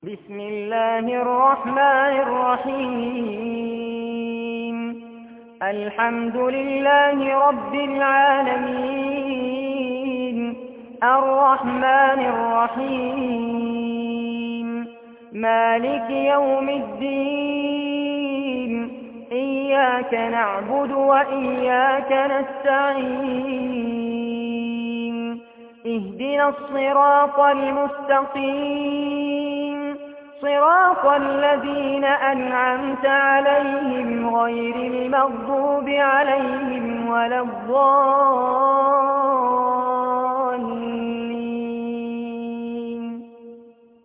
بسم الله الرحمن الرحيم. الحمد لله رب العالمين، الرحمن الرحيم، مالك يوم الدين، إياك نعبد وإياك نستعين، اهدنا الصراط المستقيم، صراط الذين أنعمت عليهم غير المغضوب عليهم ولا الضالين.